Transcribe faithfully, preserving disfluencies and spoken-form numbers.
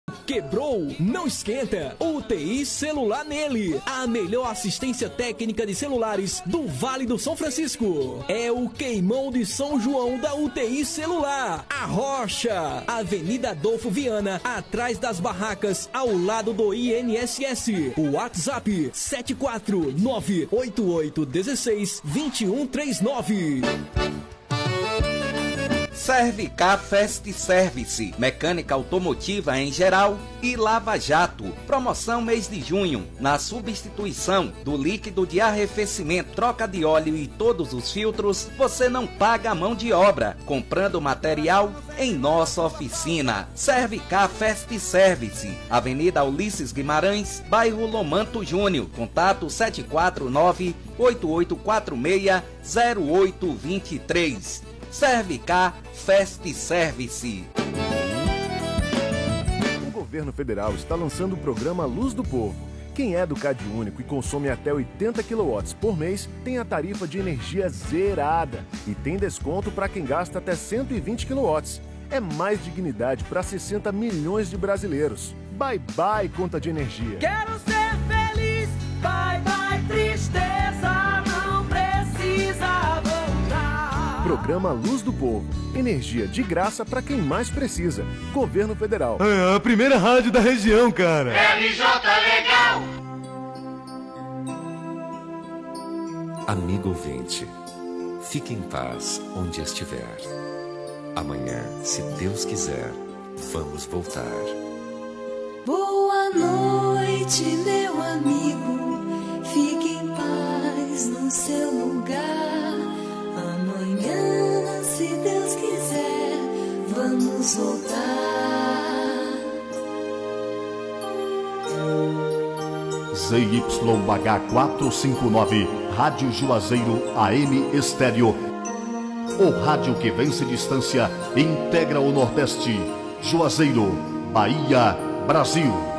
Quebrou? Não esquenta. U T I Celular Nele. A melhor assistência técnica de celulares do Vale do São Francisco. É o Queimão de São João da U T I Celular. A Rocha. Avenida Adolfo Viana, atrás das barracas, ao lado do I N S S. O WhatsApp sete quatro nove oito oito um seis dois um três nove. Servicar Fast Service, mecânica automotiva em geral e Lava Jato. Promoção mês de junho, na substituição do líquido de arrefecimento, troca de óleo e todos os filtros, você não paga a mão de obra, comprando material em nossa oficina. Servicar Fast Service, Avenida Ulisses Guimarães, bairro Lomanto Júnior. Contato sete quatro nove oito oito quatro seis zero oito dois três. Servicar Fast Service. O governo federal está lançando o programa Luz do Povo. Quem é do CadÚnico e consome até oitenta quilowatts por mês tem a tarifa de energia zerada e tem desconto para quem gasta até cento e vinte quilowatts. É mais dignidade para sessenta milhões de brasileiros. Bye bye conta de energia. Quero ser feliz, bye bye tristeza, não precisa voltar. Programa Luz do Povo. Energia de graça para quem mais precisa. Governo Federal. É a primeira rádio da região, cara. R J Legal. Amigo ouvinte, fique em paz onde estiver. Amanhã, se Deus quiser, vamos voltar. Boa noite, meu amigo. Fique em paz no seu lugar. Amanhã, se Deus quiser, vamos voltar. Z Y H quatrocentos e cinquenta e nove, Rádio Juazeiro A M Estéreo. O rádio que vence distância e integra o Nordeste. Juazeiro, Bahia, Brasil.